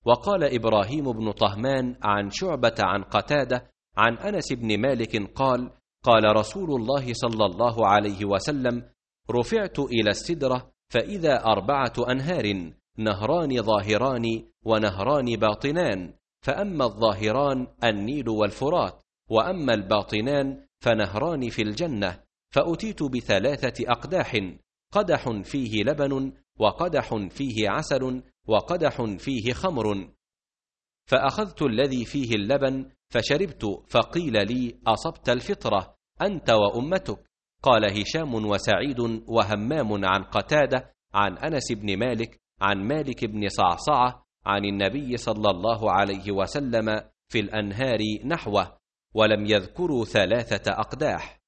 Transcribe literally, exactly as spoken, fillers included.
وقال إبراهيم بن طهمان عن شعبة عن قتادة عن أنس بن مالك قال: قال رسول الله صلى الله عليه وسلم: رفعت إلى السدرة فإذا أربعة أنهار، نهران ظاهران ونهران باطنان، فأما الظاهران النيل والفرات، وأما الباطنان فنهران في الجنة. فأتيت بثلاثة أقداح، قدح فيه لبن، وقدح فيه عسل، وقدح فيه خمر، فأخذت الذي فيه اللبن فشربت، فقيل لي: أصبت الفطرة أنت وأمتك. قال هشام وسعيد وهمام عن قتادة عن أنس بن مالك عن مالك بن صعصعة عن النبي صلى الله عليه وسلم في الأنهار نحوه، ولم يذكروا ثلاثة أقداح.